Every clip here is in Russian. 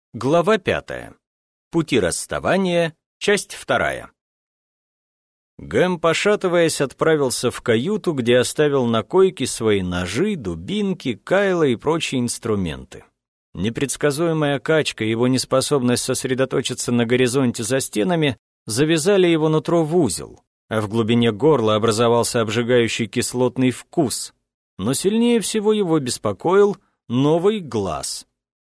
Глава 5. Пути расставания. Часть 2. Гэм, пошатываясь, отправился в каюту, где оставил на койке свои ножи, дубинки, кайло и прочие инструменты. Непредсказуемая качка и его неспособность сосредоточиться на горизонте за стенами завязали его нутро в узел, а в глубине горла образовался обжигающий кислотный вкус. Но сильнее всего его беспокоил новый глаз.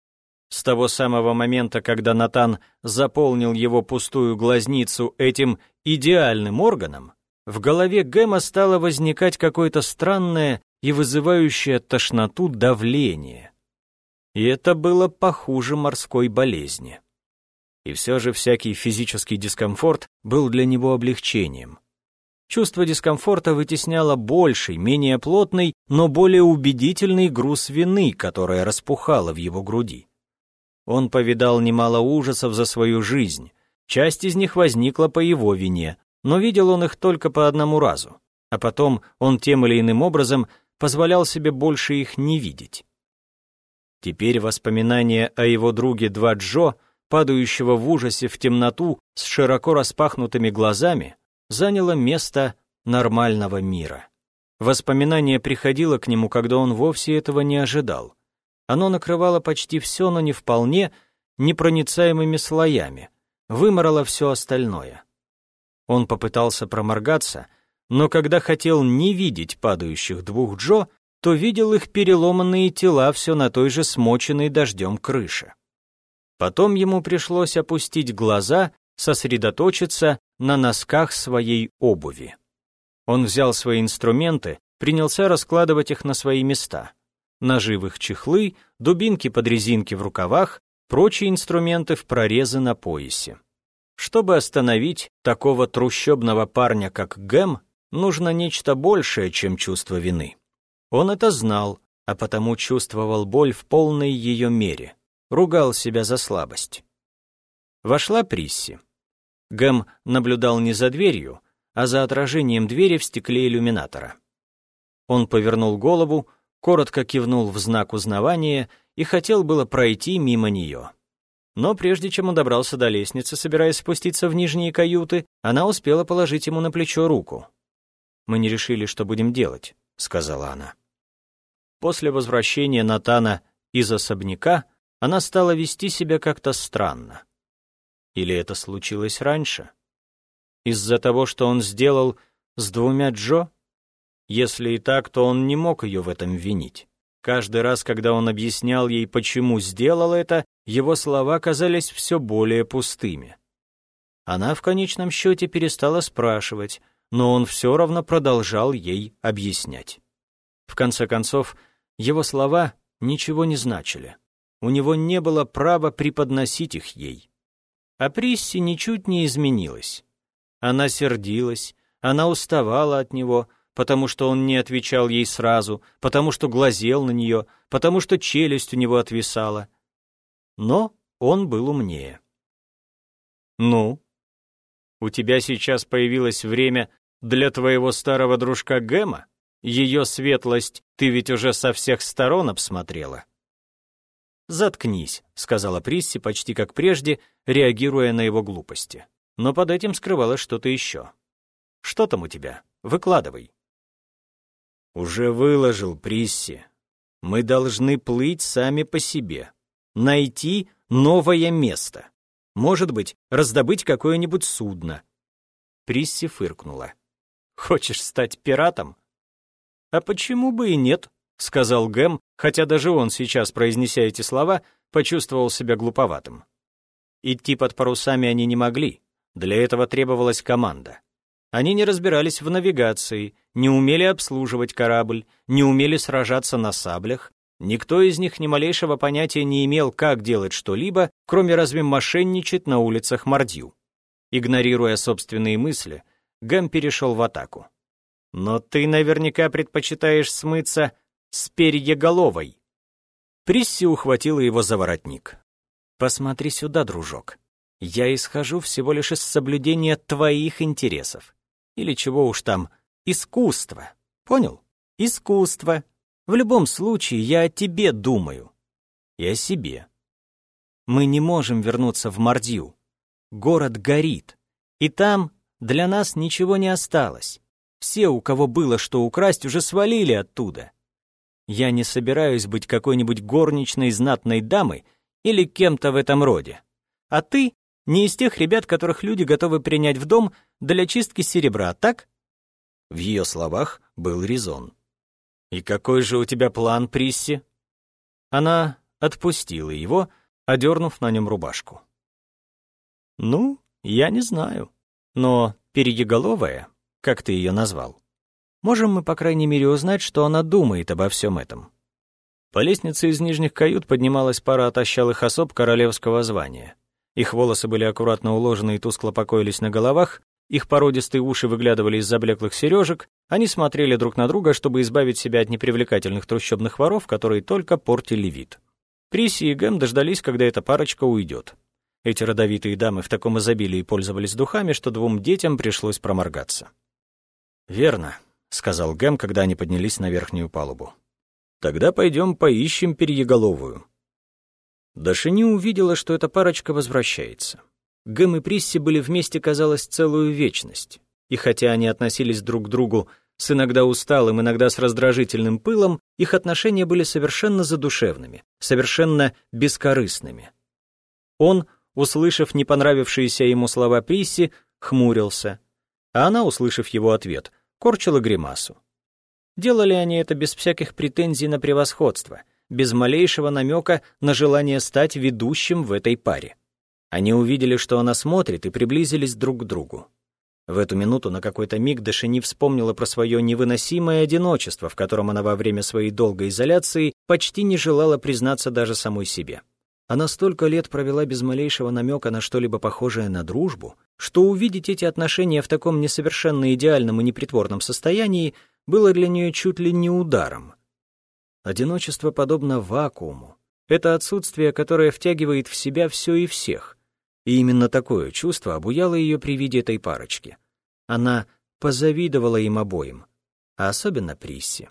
С того самого момента, когда Натан заполнил его пустую глазницу этим идеальным органом, в голове Гэма стало возникать какое-то странное и вызывающее тошноту давление. И это было похуже морской болезни. И все же всякий физический дискомфорт был для него облегчением. Чувство дискомфорта вытесняло больший, менее плотный, но более убедительный груз вины, которая распухала в его груди. Он повидал немало ужасов за свою жизнь, часть из них возникла по его вине, но видел он их только по одному разу, а потом он тем или иным образом позволял себе больше их не видеть. Теперь воспоминание о его друге Два Джо, падающего в ужасе в темноту с широко распахнутыми глазами, заняло место нормального мира. Воспоминание приходило к нему, когда он вовсе этого не ожидал. Оно накрывало почти все, но не вполне, непроницаемыми слоями, выморало все остальное. Он попытался проморгаться, но когда хотел не видеть падающих двух Джо, то видел их переломанные тела все на той же смоченной дождем крыше. Потом ему пришлось опустить глаза, сосредоточиться на носках своей обуви. Он взял свои инструменты, принялся раскладывать их на свои места. Ножи в их чехлы, дубинки под резинки в рукавах, прочие инструменты в прорезы на поясе. Чтобы остановить такого трущобного парня, как Гэм, нужно нечто большее, чем чувство вины. Он это знал, а потому чувствовал боль в полной ее мере, ругал себя за слабость. Вошла Присси. Гэм наблюдал не за дверью, а за отражением двери в стекле иллюминатора. Он повернул голову, коротко кивнул в знак узнавания и хотел было пройти мимо нее. Но прежде чем он добрался до лестницы, собираясь спуститься в нижние каюты, она успела положить ему на плечо руку. «Мы не решили, что будем делать», — сказала она. После возвращения Натана из особняка она стала вести себя как-то странно. Или это случилось раньше? Из-за того, что он сделал с двумя Джо? Если и так, то он не мог ее в этом винить. Каждый раз, когда он объяснял ей, почему сделал это, его слова казались все более пустыми. Она в конечном счете перестала спрашивать, но он все равно продолжал ей объяснять. В конце концов, его слова ничего не значили. У него не было права преподносить их ей. А Присси ничуть не изменилась. Она сердилась, она уставала от него, потому что он не отвечал ей сразу, потому что глазел на нее, потому что челюсть у него отвисала. Но он был умнее. «Ну, у тебя сейчас появилось время для твоего старого дружка Гэма? Ее светлость ты ведь уже со всех сторон обсмотрела». «Заткнись», — сказала Присси почти как прежде, реагируя на его глупости. Но под этим скрывалось что-то еще. «Что там у тебя? Выкладывай». «Уже выложил, Присси. Мы должны плыть сами по себе. Найти новое место. Может быть, раздобыть какое-нибудь судно». Присси фыркнула. «Хочешь стать пиратом?» «А почему бы и нет?» — сказал Гэм, хотя даже он сейчас, произнеся эти слова, почувствовал себя глуповатым. Идти под парусами они не могли. Для этого требовалась команда. Они не разбирались в навигации, не умели обслуживать корабль, не умели сражаться на саблях. Никто из них ни малейшего понятия не имел, как делать что-либо, кроме разве мошенничать на улицах Мордью. Игнорируя собственные мысли, Гэм перешел в атаку. «Но ты наверняка предпочитаешь смыться с перьеголовой». Присси ухватила его за воротник. «Посмотри сюда, дружок. Я исхожу всего лишь из соблюдения твоих интересов. Или чего уж там, искусства. Понял? Искусство. В любом случае, я о тебе думаю. И о себе. Мы не можем вернуться в Мордью. Город горит, и там для нас ничего не осталось. Все, у кого было что украсть, уже свалили оттуда. Я не собираюсь быть какой-нибудь горничной знатной дамой или кем-то в этом роде. А ты не из тех ребят, которых люди готовы принять в дом для чистки серебра, так?» В ее словах был резон. «И какой же у тебя план, Присси?» Она отпустила его, одернув на нем рубашку. «Ну, я не знаю. Но перьеголовая, как ты ее назвал, можем мы, по крайней мере, узнать, что она думает обо всем этом». По лестнице из нижних кают поднималась пара отощалых особ королевского звания. Их волосы были аккуратно уложены и тускло покоились на головах, их породистые уши выглядывали из заблеклых сережек, они смотрели друг на друга, чтобы избавить себя от непривлекательных трущобных воров, которые только портили вид. Присси и Гэм дождались, когда эта парочка уйдет. Эти родовитые дамы в таком изобилии пользовались духами, что двум детям пришлось проморгаться. «Верно», — сказал Гэм, когда они поднялись на верхнюю палубу. «Тогда пойдем поищем перьеголовую». Дашини увидела, что эта парочка возвращается. Гэм и Присси были вместе, казалось, целую вечность. И хотя они относились друг к другу с иногда усталым, иногда с раздражительным пылом, их отношения были совершенно задушевными, совершенно бескорыстными. Он, услышав не понравившиеся ему слова Присси, хмурился, а она, услышав его ответ, корчила гримасу. Делали они это без всяких претензий на превосходство, без малейшего намека на желание стать ведущим в этой паре. Они увидели, что она смотрит, и приблизились друг к другу. В эту минуту на какой-то миг Дашини вспомнила про свое невыносимое одиночество, в котором она во время своей долгой изоляции почти не желала признаться даже самой себе. Она столько лет провела без малейшего намека на что-либо похожее на дружбу, что увидеть эти отношения в таком несовершенно идеальном и непритворном состоянии было для нее чуть ли не ударом. Одиночество подобно вакууму. Это отсутствие, которое втягивает в себя все и всех. И именно такое чувство обуяло ее при виде этой парочки. Она позавидовала им обоим, а особенно Присси.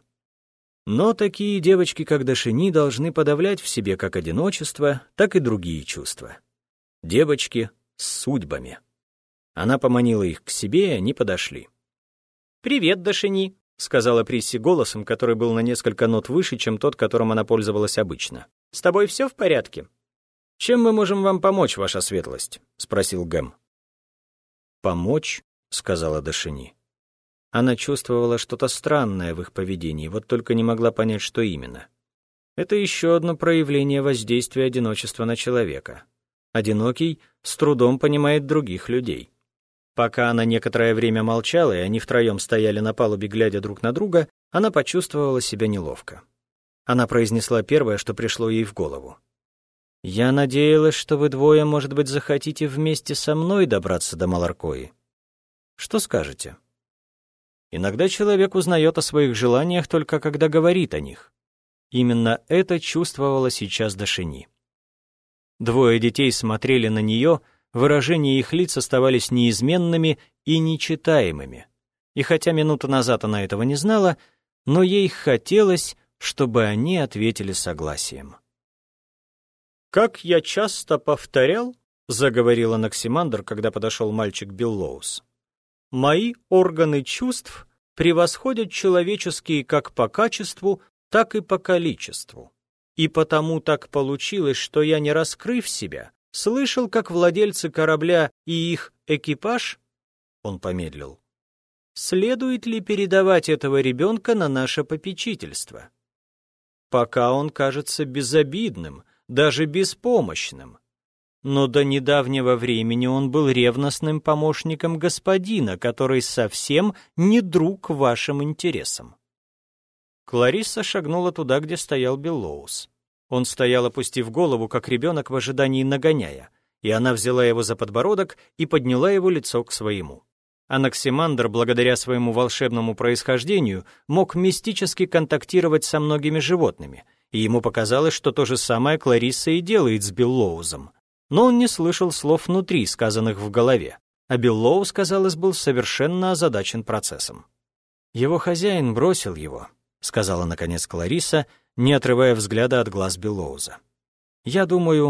Но такие девочки, как Дашини, должны подавлять в себе как одиночество, так и другие чувства. Девочки с судьбами. Она поманила их к себе, и они подошли. «Привет, Дашини», — сказала Присси голосом, который был на несколько нот выше, чем тот, которым она пользовалась обычно. «С тобой все в порядке?» «Чем мы можем вам помочь, ваша светлость?» — спросил Гэм. «Помочь?» — сказала Дашини. Она чувствовала что-то странное в их поведении, вот только не могла понять, что именно. Это еще одно проявление воздействия одиночества на человека. Одинокий с трудом понимает других людей. Пока она некоторое время молчала, и они втроем стояли на палубе, глядя друг на друга, она почувствовала себя неловко. Она произнесла первое, что пришло ей в голову. «Я надеялась, что вы двое, может быть, захотите вместе со мной добраться до Маларкои. Что скажете?» Иногда человек узнает о своих желаниях только когда говорит о них. Именно это чувствовала сейчас Дашини. Двое детей смотрели на нее, выражения их лиц оставались неизменными и нечитаемыми. И хотя минуту назад она этого не знала, но ей хотелось, чтобы они ответили согласием. «Как я часто повторял, — заговорил Анаксимандр, когда подошел мальчик Биллоус, — мои органы чувств превосходят человеческие как по качеству, так и по количеству. И потому так получилось, что я, не раскрыв себя, слышал, как владельцы корабля и их экипаж, он помедлил, следует ли передавать этого ребенка на наше попечительство. Пока он кажется безобидным, даже беспомощным. Но до недавнего времени он был ревностным помощником господина, который совсем не друг вашим интересам». Кларисса шагнула туда, где стоял Биллоус. Он стоял, опустив голову, как ребенок в ожидании нагоняя, и она взяла его за подбородок и подняла его лицо к своему. Анаксимандр, благодаря своему волшебному происхождению, мог мистически контактировать со многими животными, и ему показалось, что то же самое Кларисса и делает с Биллоузом. Но он не слышал слов внутри, сказанных в голове, а Биллоус, казалось, был совершенно озадачен процессом. «Его хозяин бросил его», — сказала, наконец, Кларисса, не отрывая взгляда от глаз Биллоуза. «Я думаю,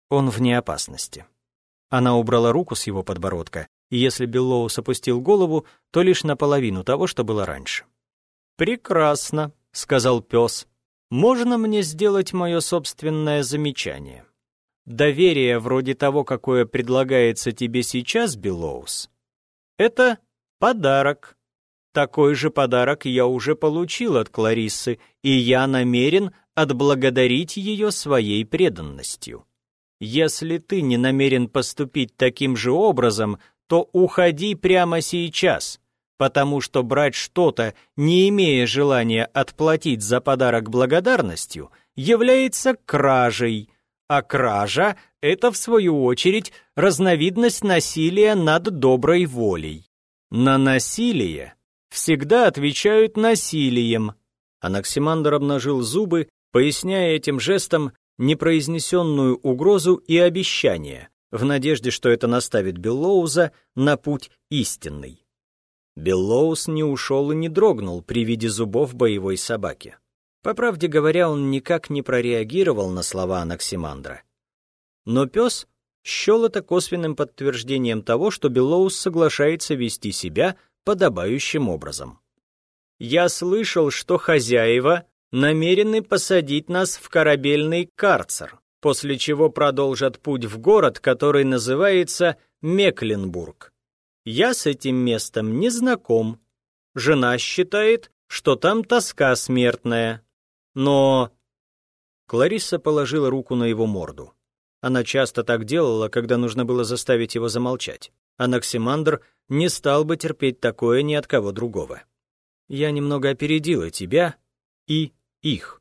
Он вне опасности. Она убрала руку с его подбородка, и если Беллоус опустил голову, то лишь наполовину того, что было раньше. «Прекрасно», — сказал пес. «Можно мне сделать мое собственное замечание? Доверие вроде того, какое предлагается тебе сейчас, Беллоус, это подарок. Такой же подарок я уже получил от Клариссы, и я намерен отблагодарить ее своей преданностью. Если ты не намерен поступить таким же образом, то уходи прямо сейчас, потому что брать что-то, не имея желания отплатить за подарок благодарностью, является кражей, а кража — это, в свою очередь, разновидность насилия над доброй волей. На насилие всегда отвечают насилием». Анаксимандр обнажил зубы, поясняя этим жестом непроизнесенную угрозу и обещание, в надежде, что это наставит Беллоуза на путь истинный. Беллоус не ушел и не дрогнул при виде зубов боевой собаки. По правде говоря, он никак не прореагировал на слова Анаксимандра. Но пес счел это косвенным подтверждением того, что Беллоус соглашается вести себя подобающим образом. «Я слышал, что хозяева намерены посадить нас в корабельный карцер, после чего продолжат путь в город, который называется Мекленбург. Я с этим местом не знаком. Жена считает, что там тоска смертная. Но...» Кларисса положила руку на его морду. Она часто так делала, когда нужно было заставить его замолчать. Анаксимандр не стал бы терпеть такое ни от кого другого. «Я немного опередила тебя и их.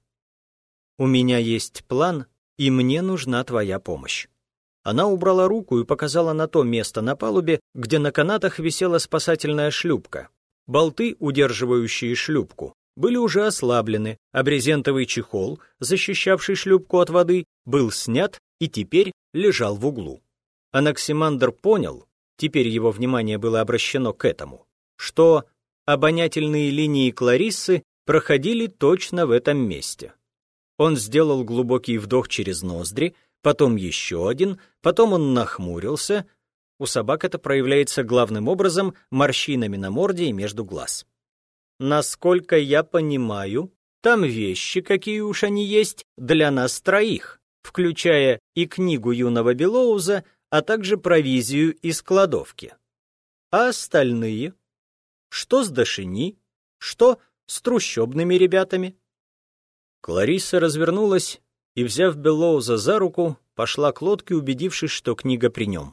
У меня есть план, и мне нужна твоя помощь». Она убрала руку и показала на то место на палубе, где на канатах висела спасательная шлюпка. Болты, удерживающие шлюпку, были уже ослаблены, а брезентовый чехол, защищавший шлюпку от воды, был снят и теперь лежал в углу. Анаксимандр понял, теперь его внимание было обращено к этому, что обонятельные линии Клариссы проходили точно в этом месте. Он сделал глубокий вдох через ноздри, потом еще один, потом он нахмурился. У собак это проявляется главным образом морщинами на морде и между глаз. «Насколько я понимаю, там вещи, какие уж они есть, для нас троих, включая и книгу юного Беллоуза, а также провизию из кладовки. А остальные? Что с Дашени? Что с трущобными ребятами?» Кларисса развернулась и, взяв Беллоуза за руку, пошла к лодке, убедившись, что книга при нем.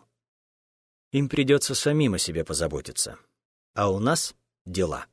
«Им придется самим о себе позаботиться, а у нас дела».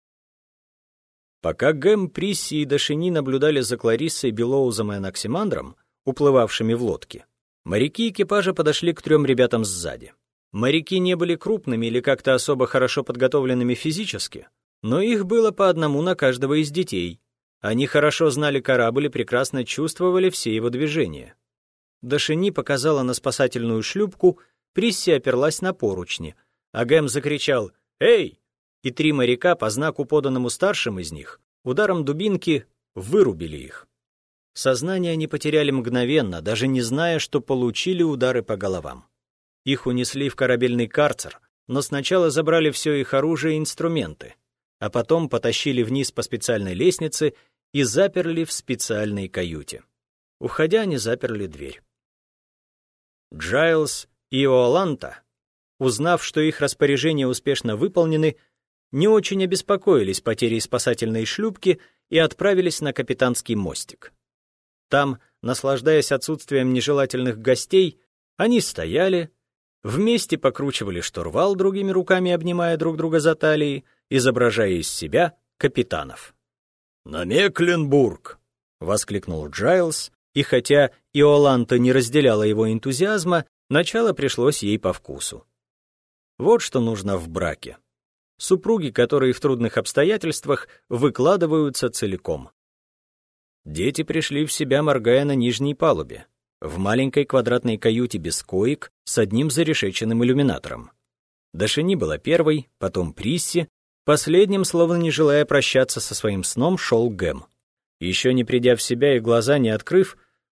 Пока Гэм, Присси и Дашени наблюдали за Клариссой, Беллоузом и Анаксимандром, уплывавшими в лодке, моряки экипажа подошли к 3 ребятам сзади. Моряки не были крупными или как-то особо хорошо подготовленными физически, но их было по одному на каждого из детей. Они хорошо знали корабль и прекрасно чувствовали все его движения. Дашени показала на спасательную шлюпку, Присси оперлась на поручни, а Гэм закричал «Эй!», и 3 моряка, по знаку, поданному старшим из них, ударом дубинки вырубили их. Сознание они потеряли мгновенно, даже не зная, что получили удары по головам. Их унесли в корабельный карцер, но сначала забрали все их оружие и инструменты, а потом потащили вниз по специальной лестнице и заперли в специальной каюте. Уходя, они заперли дверь. Джайлз и Иоланта, узнав, что их распоряжения успешно выполнены, не очень обеспокоились потерей спасательной шлюпки и отправились на капитанский мостик. Там, наслаждаясь отсутствием нежелательных гостей, они стояли, вместе покручивали штурвал, другими руками обнимая друг друга за талии, изображая из себя капитанов. «На Мекленбург!» — воскликнул Джайлз, и хотя Иоланта не разделяла его энтузиазма, начало пришлось ей по вкусу. Вот что нужно в браке. Супруги, которые в трудных обстоятельствах выкладываются целиком. Дети пришли в себя, моргая на нижней палубе, в маленькой квадратной каюте без коек с одним зарешеченным иллюминатором. Дашени была первой, потом Присси, последним, словно не желая прощаться со своим сном, шел Гэм. Еще не придя в себя и глаза не открыв,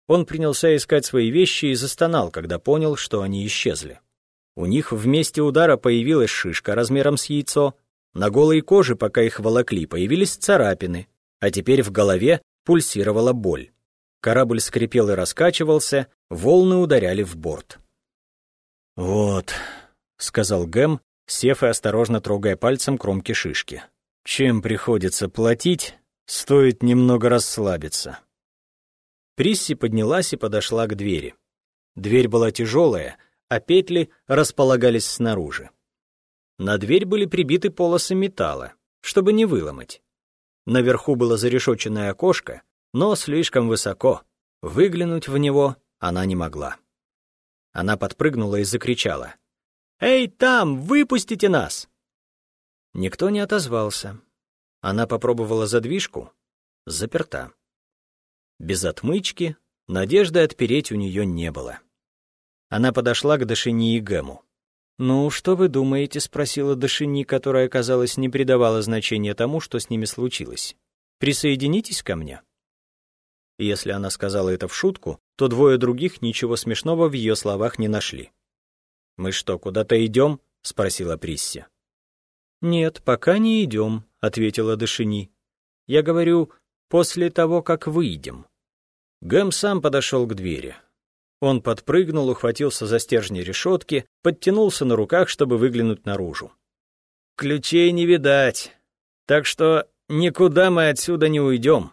Он принялся искать свои вещи и застонал, когда понял, что они исчезли. У них в месте удара появилась шишка размером с яйцо, на голой коже, пока их волокли, появились царапины, а теперь в голове пульсировала боль. Корабль скрипел и раскачивался, волны ударяли в борт. «Вот», — сказал Гэм, сев и осторожно трогая пальцем кромки шишки. «Чем приходится платить, стоит немного расслабиться». Присси поднялась и подошла к двери. Дверь была тяжелая, а петли располагались снаружи. На дверь были прибиты полосы металла, чтобы не выломать. Наверху было зарешоченное окошко, но слишком высоко. Выглянуть в него она не могла. Она подпрыгнула и закричала: «Эй, там, выпустите нас!» Никто не отозвался. Она попробовала задвижку. Заперта. Без отмычки надежды отпереть у нее не было. Она подошла к Дашини и Гэму. «Ну, что вы думаете?» — спросила Дашини, которая, казалось, не придавала значения тому, что с ними случилось. «Присоединитесь ко мне?» Если она сказала это в шутку, то двое других ничего смешного в ее словах не нашли. «Мы что, куда-то идем?» — спросила Присси. «Нет, пока не идем», — ответила Дашини. «Я говорю, после того, как выйдем». Гэм сам подошел к двери. Он подпрыгнул, ухватился за стержни решетки, подтянулся на руках, чтобы выглянуть наружу. «Ключей не видать, так что никуда мы отсюда не уйдем».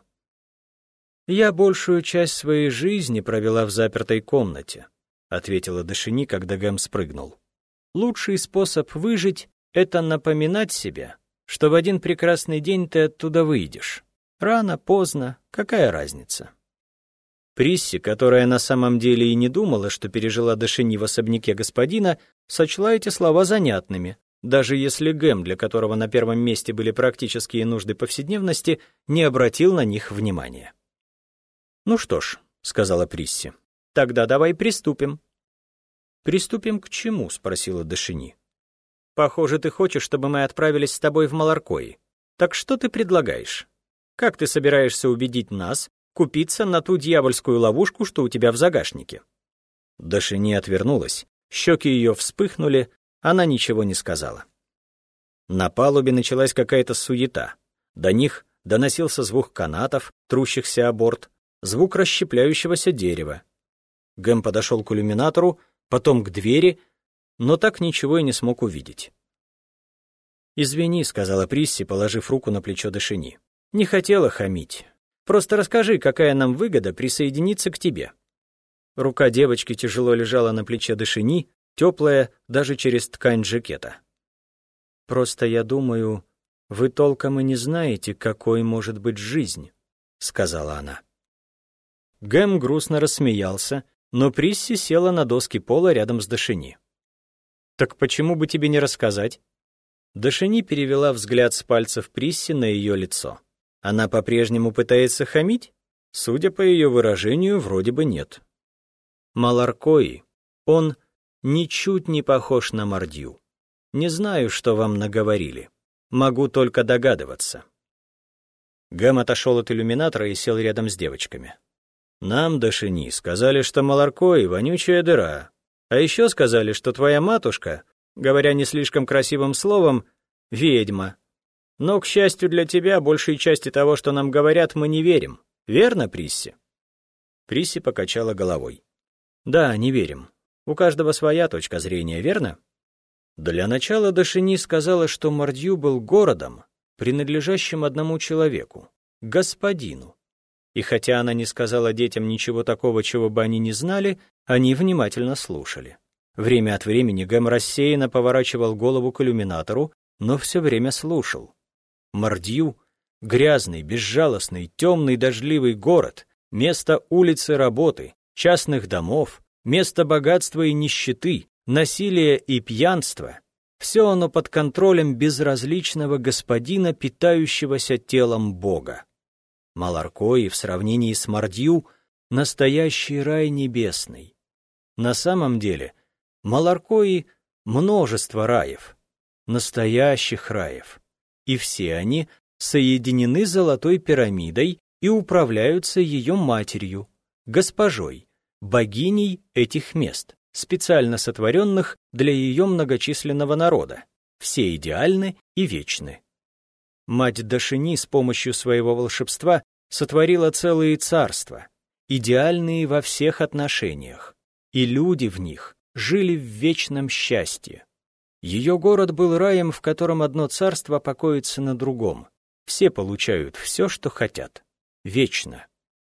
«Я большую часть своей жизни провела в запертой комнате», — ответила Дашини, когда Гэм спрыгнул. «Лучший способ выжить — это напоминать себе, что в один прекрасный день ты оттуда выйдешь. Рано, поздно, какая разница?» Присси, которая на самом деле и не думала, что пережила Дашини в особняке господина, сочла эти слова занятными, даже если Гэм, для которого на первом месте были практические нужды повседневности, не обратил на них внимания. «Ну что ж», — сказала Присси, — «тогда давай приступим». «Приступим к чему?» — спросила Дашини. «Похоже, ты хочешь, чтобы мы отправились с тобой в Маларкои. Так что ты предлагаешь? Как ты собираешься убедить нас купиться на ту дьявольскую ловушку, что у тебя в загашнике?» Дашини отвернулась, щеки ее вспыхнули, она ничего не сказала. На палубе началась какая-то суета. До них доносился звук канатов, трущихся о борт, звук расщепляющегося дерева. Гэм подошел к иллюминатору, потом к двери, но так ничего и не смог увидеть. «Извини», — сказала Присси, положив руку на плечо Дашини. «Не хотела хамить. Просто расскажи, какая нам выгода присоединиться к тебе». Рука девочки тяжело лежала на плече Дашини, теплая даже через ткань жакета. «Просто я думаю, вы толком и не знаете, какой может быть жизнь», — сказала она. Гэм грустно рассмеялся, но Присси села на доски пола рядом с Дашини. «Так почему бы тебе не рассказать?» Дашини перевела взгляд с пальцев Присси на ее лицо. Она по-прежнему пытается хамить? Судя по ее выражению, вроде бы нет. Маларкои, он ничуть не похож на Мордью. Не знаю, что вам наговорили. Могу только догадываться. Гэм отошел от иллюминатора и сел рядом с девочками. «Нам, Дашини, сказали, что Маларкои — вонючая дыра. А еще сказали, что твоя матушка, говоря не слишком красивым словом, ведьма. Но, к счастью для тебя, большей части того, что нам говорят, мы не верим. Верно, Присси?» Присси покачала головой. «Да, не верим. У каждого своя точка зрения, верно?» Для начала Дашини сказала, что Мордью был городом, принадлежащим одному человеку — господину. И хотя она не сказала детям ничего такого, чего бы они не знали, они внимательно слушали. Время от времени Гэм рассеянно поворачивал голову к иллюминатору, но все время слушал. Мордью — грязный, безжалостный, темный, дождливый город, место улицы работы, частных домов, место богатства и нищеты, насилия и пьянства. Все оно под контролем безразличного господина, питающегося телом Бога. Маларкои в сравнении с Мордью — настоящий рай небесный. На самом деле Маларкои — множество раев, настоящих раев, и все они соединены золотой пирамидой и управляются ее матерью, госпожой, богиней этих мест, специально сотворенных для ее многочисленного народа. Все идеальны и вечны. Мать Дашини с помощью своего волшебства сотворила целые царства, идеальные во всех отношениях, и люди в них жили в вечном счастье. Ее город был раем, в котором одно царство покоится на другом. Все получают все, что хотят. Вечно.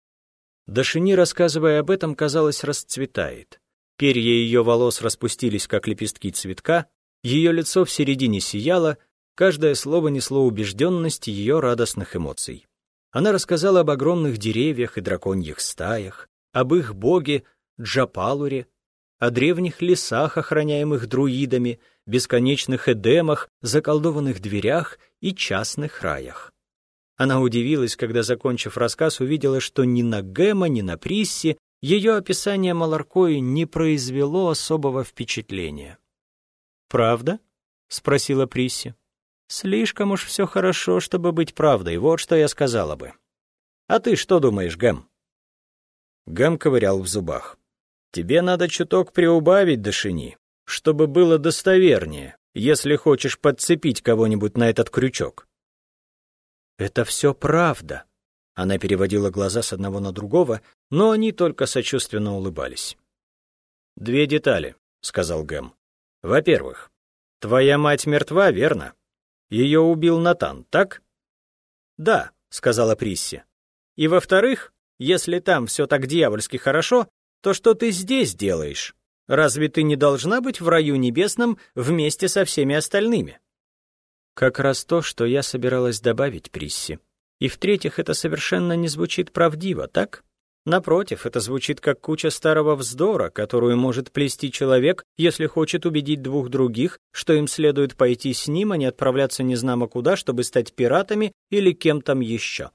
Дашини, рассказывая об этом, казалось, расцветает. Перья ее волос распустились, как лепестки цветка, ее лицо в середине сияло, каждое слово несло убежденность ее радостных эмоций. Она рассказала об огромных деревьях и драконьих стаях, об их боге Джапалуре, о древних лесах, охраняемых друидами, бесконечных эдемах, заколдованных дверях и частных раях. Она удивилась, когда, закончив рассказ, увидела, что ни на Гэма, ни на Присси ее описание Маларкои не произвело особого впечатления. «Правда?» — спросила Присси. «Слишком уж все хорошо, чтобы быть правдой, вот что я сказала бы. А ты что думаешь, Гэм?» Гэм ковырял в зубах. «Тебе надо чуток приубавить, Дашини, чтобы было достовернее, если хочешь подцепить кого-нибудь на этот крючок». «Это все правда». Она переводила глаза с одного на другого, но они только сочувственно улыбались. «Две детали», — сказал Гэм. «Во-первых, твоя мать мертва, верно? Ее убил Натан, так?» «Да», — сказала Присси. «И во-вторых, если там все так дьявольски хорошо, то что ты здесь делаешь? Разве ты не должна быть в раю небесном вместе со всеми остальными?» «Как раз то, что я собиралась добавить, Присси. И в-третьих, это совершенно не звучит правдиво, так? Напротив, это звучит как куча старого вздора, которую может плести человек, если хочет убедить двух других, что им следует пойти с ним, а не отправляться незнамо куда, чтобы стать пиратами или кем там еще».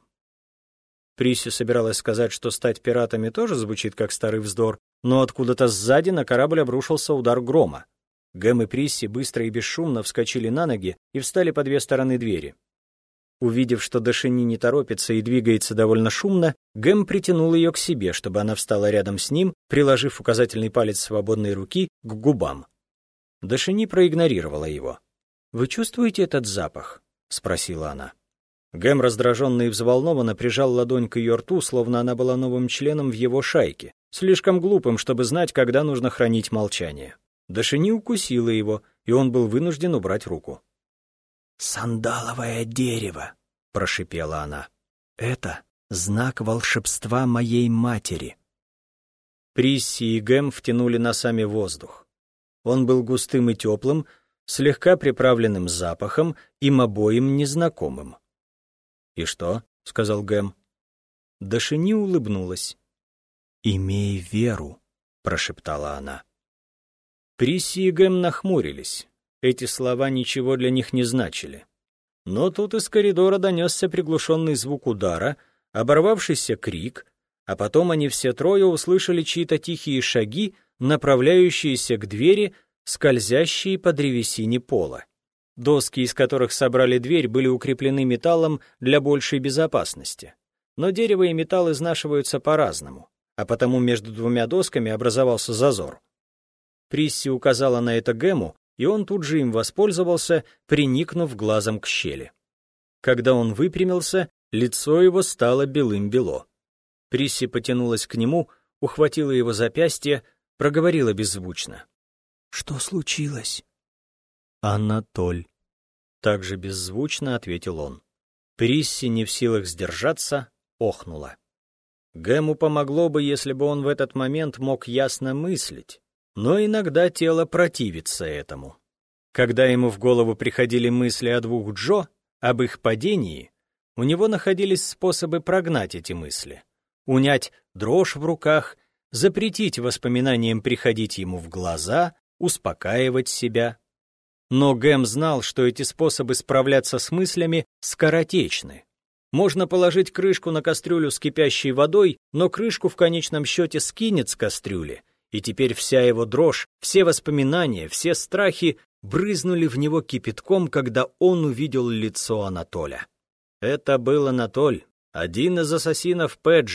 Присси собиралась сказать, что стать пиратами тоже звучит как старый вздор, но откуда-то сзади на корабль обрушился удар грома. Гэм и Присси быстро и бесшумно вскочили на ноги и встали по две стороны двери. Увидев, что Дашини не торопится и двигается довольно шумно, Гэм притянул ее к себе, чтобы она встала рядом с ним, приложив указательный палец свободной руки к губам. Дашини проигнорировала его. «Вы чувствуете этот запах?» — спросила она. Гэм, раздраженно и взволнованно, прижал ладонь к ее рту, словно она была новым членом в его шайке, слишком глупым, чтобы знать, когда нужно хранить молчание. Дашини укусила его, и он был вынужден убрать руку. «Сандаловое дерево», — прошипела она. «Это знак волшебства моей матери». Присси и Гэм втянули носами воздух. Он был густым и теплым, слегка приправленным запахом, им обоим незнакомым. «И что?» — сказал Гэм. Дашини улыбнулась. «Имей веру», — прошептала она. Присси и Гэм нахмурились. Эти слова ничего для них не значили. Но тут из коридора донесся приглушенный звук удара, оборвавшийся крик, а потом они все трое услышали чьи-то тихие шаги, направляющиеся к двери, скользящие по древесине пола. Доски, из которых собрали дверь, были укреплены металлом для большей безопасности. Но дерево и металл изнашиваются по-разному, а потому между двумя досками образовался зазор. Присси указала на это Гэму, и он тут же им воспользовался, приникнув глазом к щели. Когда он выпрямился, лицо его стало белым-бело. Присси потянулась к нему, ухватила его запястье, проговорила беззвучно. «Что случилось?» «Анатоль», — также беззвучно ответил он. Присси, не в силах сдержаться, охнула. Гэму помогло бы, если бы он в этот момент мог ясно мыслить, но иногда тело противится этому. Когда ему в голову приходили мысли о двух Джо, об их падении, у него находились способы прогнать эти мысли, унять дрожь в руках, запретить воспоминаниям приходить ему в глаза, успокаивать себя. Но Гэм знал, что эти способы справляться с мыслями скоротечны. Можно положить крышку на кастрюлю с кипящей водой, но крышку в конечном счете скинет с кастрюли, и теперь вся его дрожь, все воспоминания, все страхи брызнули в него кипятком, когда он увидел лицо Анатоля. Это был Анатоль, один из ассасинов Педжа,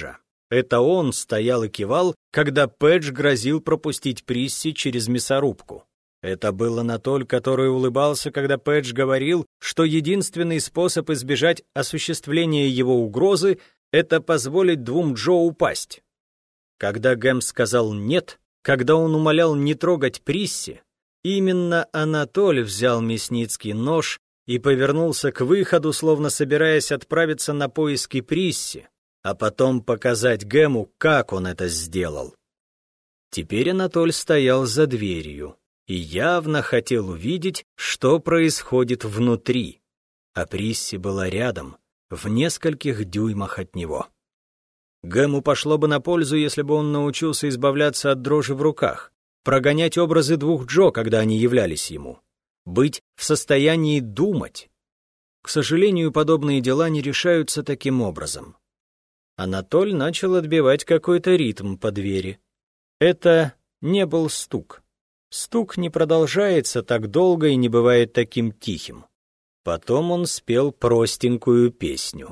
Это он стоял и кивал, когда Пэдж грозил пропустить Присси через мясорубку. Это был Анатоль, который улыбался, когда Пэдж говорил, что единственный способ избежать осуществления его угрозы — это позволить двум Джо упасть. Когда Гэм сказал «нет», когда он умолял не трогать Присси, именно Анатоль взял мясницкий нож и повернулся к выходу, словно собираясь отправиться на поиски Присси, а потом показать Гэму, как он это сделал. Теперь Анатоль стоял за дверью и явно хотел увидеть, что происходит внутри, а Присси была рядом, в нескольких дюймах от него. Гэму пошло бы на пользу, если бы он научился избавляться от дрожи в руках, прогонять образы двух Джо, когда они являлись ему, быть в состоянии думать. К сожалению, подобные дела не решаются таким образом. Анатоль начал отбивать какой-то ритм по двери. Это не был стук. Стук не продолжается так долго и не бывает таким тихим. Потом он спел простенькую песню.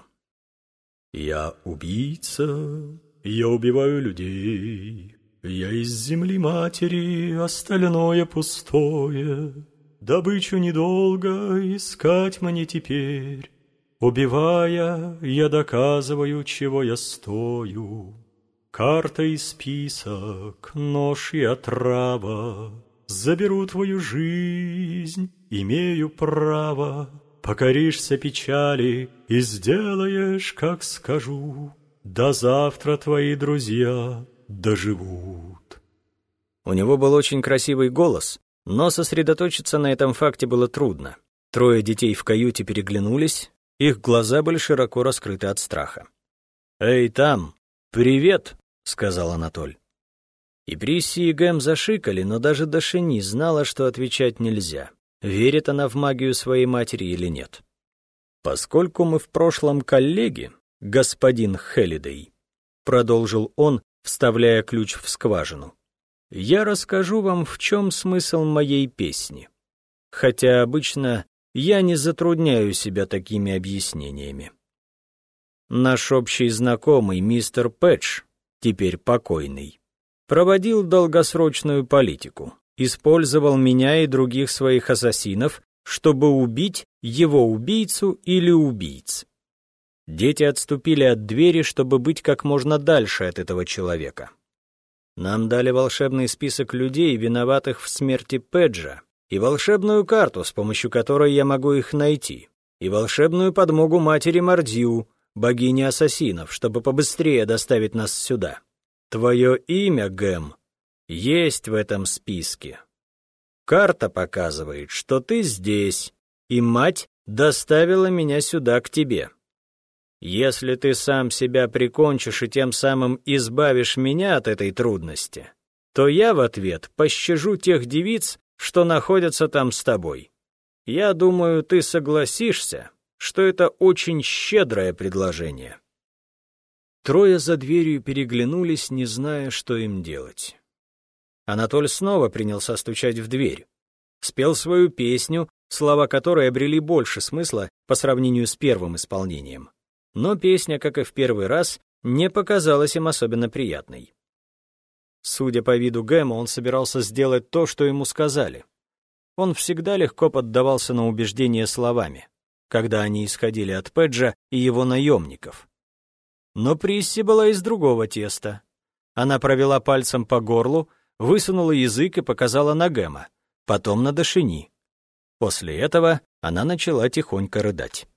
«Я убийца, я убиваю людей, я из земли матери, остальное пустое. Добычу недолго искать мне теперь. Убивая, я доказываю, чего я стою. Карта и список, нож и отрава. Заберу твою жизнь, имею право. Покоришься печали и сделаешь, как скажу. До завтра твои друзья доживут». У него был очень красивый голос, но сосредоточиться на этом факте было трудно. Трое детей в каюте переглянулись, их глаза были широко раскрыты от страха. «Эй, там! Привет!» — сказал Анатоль. И Присси и Гэм зашикали, но даже Дашени знала, что отвечать нельзя, верит она в магию своей матери или нет. «Поскольку мы в прошлом коллеги, господин Хеллидей», — продолжил он, вставляя ключ в скважину, «я расскажу вам, в чем смысл моей песни. Хотя обычно я не затрудняю себя такими объяснениями. Наш общий знакомый мистер Пэдж, теперь покойный, проводил долгосрочную политику, использовал меня и других своих ассасинов, чтобы убить его убийцу или убийц. Дети отступили от двери, чтобы быть как можно дальше от этого человека. Нам дали волшебный список людей, виноватых в смерти Пэджа, и волшебную карту, с помощью которой я могу их найти, и волшебную подмогу матери Мардью, богини ассасинов, чтобы побыстрее доставить нас сюда. Твое имя, Гэм, есть в этом списке. Карта показывает, что ты здесь, и мать доставила меня сюда к тебе. Если ты сам себя прикончишь и тем самым избавишь меня от этой трудности, то я в ответ пощажу тех девиц, что находятся там с тобой. Я думаю, ты согласишься, что это очень щедрое предложение». Трое за дверью переглянулись, не зная, что им делать. Анатоль снова принялся стучать в дверь. Спел свою песню, слова которой обрели больше смысла по сравнению с первым исполнением. Но песня, как и в первый раз, не показалась им особенно приятной. Судя по виду Гэма, он собирался сделать то, что ему сказали. Он всегда легко поддавался на убеждения словами, когда они исходили от Пэджа и его наемников. Но Присси была из другого теста. Она провела пальцем по горлу, высунула язык и показала на Гэма, потом на Дашени. После этого она начала тихонько рыдать.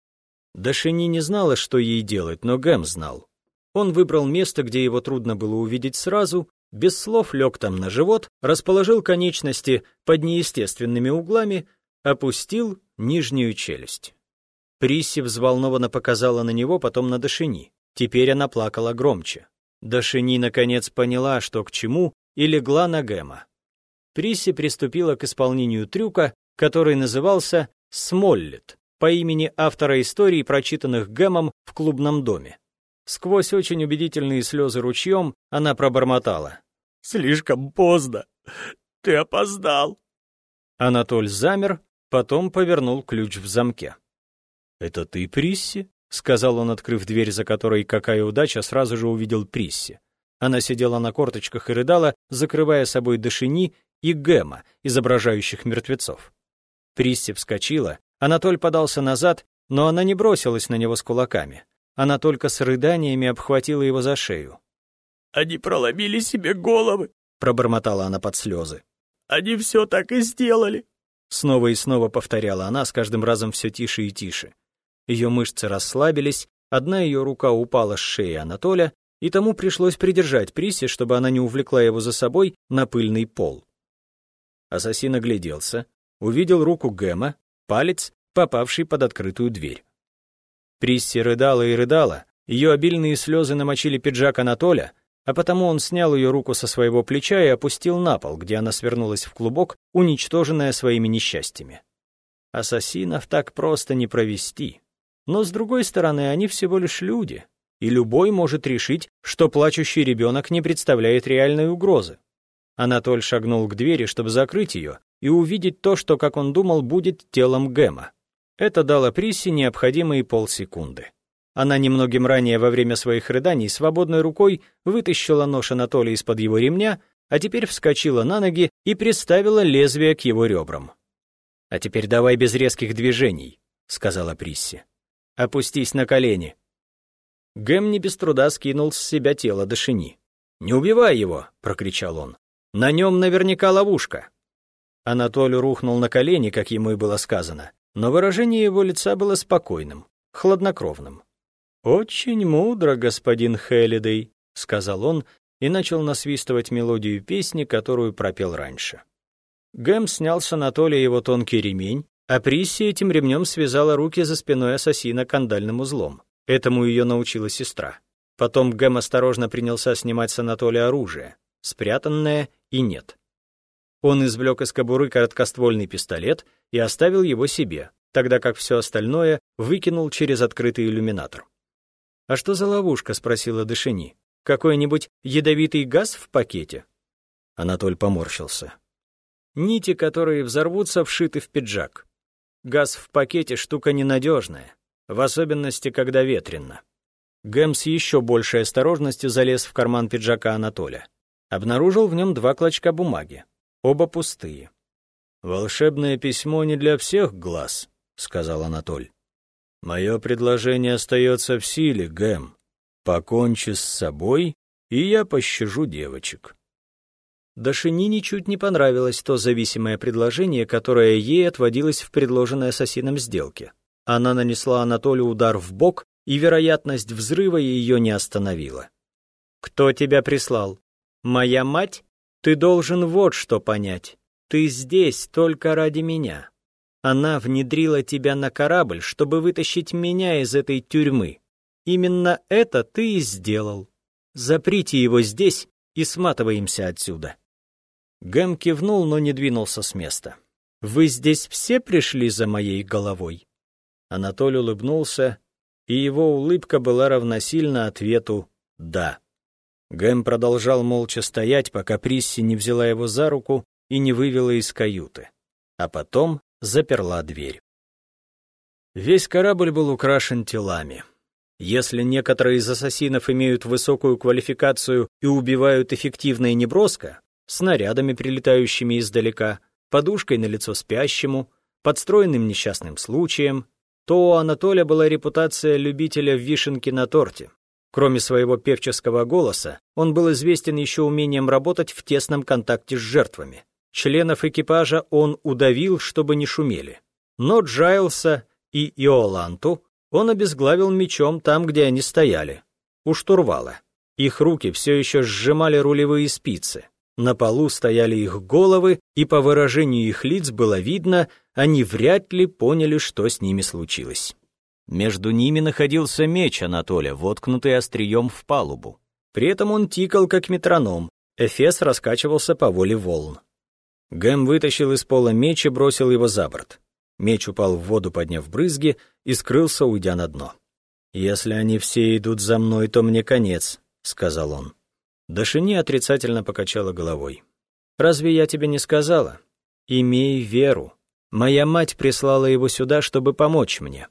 Дашени не знала, что ей делать, но Гэм знал. Он выбрал место, где его трудно было увидеть сразу, без слов лег там на живот, расположил конечности под неестественными углами, опустил нижнюю челюсть. Присси взволнованно показала на него, потом на Дашени. Теперь она плакала громче. Дашени наконец поняла, что к чему, и легла на Гэма. Присси приступила к исполнению трюка, который назывался «Смоллет», по имени автора историй, прочитанных Гэмом в клубном доме. Сквозь очень убедительные слезы ручьем она пробормотала: «Слишком поздно! Ты опоздал!» Анатоль замер, потом повернул ключ в замке. «Это ты, Присси?» сказал он, открыв дверь, за которой, какая удача, сразу же увидел Присси. Она сидела на корточках и рыдала, закрывая собой Дашини и Гэма, изображающих мертвецов. Присси вскочила, Анатоль подался назад, но она не бросилась на него с кулаками. Она только с рыданиями обхватила его за шею. «Они проломили себе головы», — пробормотала она под слезы. «Они все так и сделали». Снова и снова повторяла она, с каждым разом все тише и тише. Ее мышцы расслабились, одна ее рука упала с шеи Анатоля, и тому пришлось придержать Присси, чтобы она не увлекла его за собой на пыльный пол. Ассасин огляделся, увидел руку Гэма, палец, попавший под открытую дверь. Присси рыдала и рыдала, ее обильные слезы намочили пиджак Анатоля, а потому он снял ее руку со своего плеча и опустил на пол, где она свернулась в клубок, уничтоженная своими несчастьями. Ассасинов так просто не провести. Но, с другой стороны, они всего лишь люди, и любой может решить, что плачущий ребенок не представляет реальной угрозы. Анатоль шагнул к двери, чтобы закрыть ее и увидеть то, что, как он думал, будет телом Гэма. Это дало Присси необходимые полсекунды. Она немногим ранее во время своих рыданий свободной рукой вытащила нож Анатолия из-под его ремня, а теперь вскочила на ноги и приставила лезвие к его ребрам. «А теперь давай без резких движений», — сказала Присси. «Опустись на колени». Гэм не без труда скинул с себя тело Дашини. «Не убивай его!» — прокричал он. «На нем наверняка ловушка». Анатолий рухнул на колени, как ему и было сказано, но выражение его лица было спокойным, хладнокровным. «Очень мудро, господин Хеллидей», — сказал он и начал насвистывать мелодию песни, которую пропел раньше. Гэм снял с Анатолия его тонкий ремень, а Присси этим ремнем связала руки за спиной ассасина кандальным узлом. Этому ее научила сестра. Потом Гэм осторожно принялся снимать с Анатолия оружие, спрятанное и нет. Он извлек из кобуры короткоствольный пистолет и оставил его себе, тогда как все остальное выкинул через открытый иллюминатор. «А что за ловушка?» — спросила Дашини. «Какой-нибудь ядовитый газ в пакете?» Анатоль поморщился. «Нити, которые взорвутся, вшиты в пиджак. Газ в пакете — штука ненадежная, в особенности, когда ветрено». Гэм с еще большей осторожностью залез в карман пиджака Анатоля. Обнаружил в нем 2 клочка бумаги, оба пустые. «Волшебное письмо не для всех глаз», — сказал Анатоль. «Мое предложение остается в силе, Гэм. Покончи с собой, и я пощажу девочек». Дашини ничуть не понравилось то зависимое предложение, которое ей отводилось в предложенной ассасином сделке. Она нанесла Анатолию удар в бок, и вероятность взрыва ее не остановила. «Кто тебя прислал? Моя мать? Ты должен вот что понять. Ты здесь только ради меня. Она внедрила тебя на корабль, чтобы вытащить меня из этой тюрьмы. Именно это ты и сделал. Заприте его здесь и сматываемся отсюда». Гэм кивнул, но не двинулся с места. «Вы здесь все пришли за моей головой?» Анатолий улыбнулся, и его улыбка была равносильна ответу «да». Гэм продолжал молча стоять, пока Присси не взяла его за руку и не вывела из каюты, а потом заперла дверь. Весь корабль был украшен телами. Если некоторые из ассасинов имеют высокую квалификацию и убивают эффективно и неброско, снарядами, прилетающими издалека, подушкой на лицо спящему, подстроенным несчастным случаем, то у Анатолия была репутация любителя вишенки на торте. Кроме своего певческого голоса, он был известен еще умением работать в тесном контакте с жертвами. Членов экипажа он удавил, чтобы не шумели. Но Джайлса и Иоланту он обезглавил мечом там, где они стояли, у штурвала. Их руки все еще сжимали рулевые спицы. На полу стояли их головы, и по выражению их лиц было видно, они вряд ли поняли, что с ними случилось. Между ними находился меч Анатолия, воткнутый острием в палубу. При этом он тикал, как метроном, эфес раскачивался по воле волн. Гэм вытащил из пола меч и бросил его за борт. Меч упал в воду, подняв брызги, и скрылся, уйдя на дно. «Если они все идут за мной, то мне конец», — сказал он. Дашини отрицательно покачала головой. «Разве я тебе не сказала? Имей веру. Моя мать прислала его сюда, чтобы помочь мне».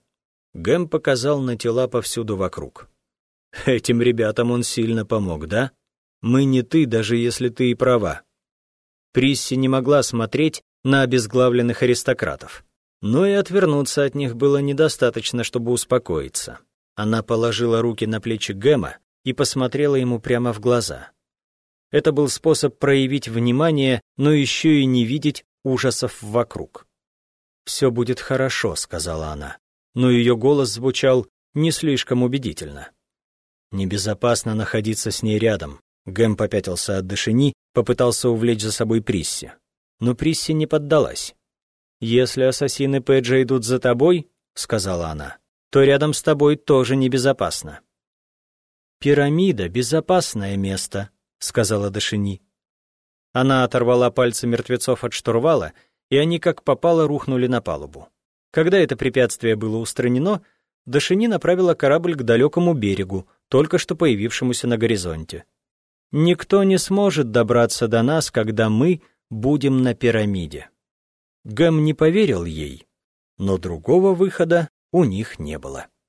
Гэм показал на тела повсюду вокруг. «Этим ребятам он сильно помог, да? Мы не ты, даже если ты и права». Присси не могла смотреть на обезглавленных аристократов. Но и отвернуться от них было недостаточно, чтобы успокоиться. Она положила руки на плечи Гэма и посмотрела ему прямо в глаза. Это был способ проявить внимание, но еще и не видеть ужасов вокруг. «Все будет хорошо», — сказала она, но ее голос звучал не слишком убедительно. «Небезопасно находиться с ней рядом». Гэм попятился от Дашини, попытался увлечь за собой Присси. Но Присси не поддалась. «Если ассасины Пэджа идут за тобой, — сказала она, — то рядом с тобой тоже небезопасно». «Пирамида — безопасное место», — сказала Дашини. Она оторвала пальцы мертвецов от штурвала, и они как попало рухнули на палубу. Когда это препятствие было устранено, Дашини направила корабль к далекому берегу, только что появившемуся на горизонте. «Никто не сможет добраться до нас, когда мы будем на пирамиде». Гэм не поверил ей, но другого выхода у них не было.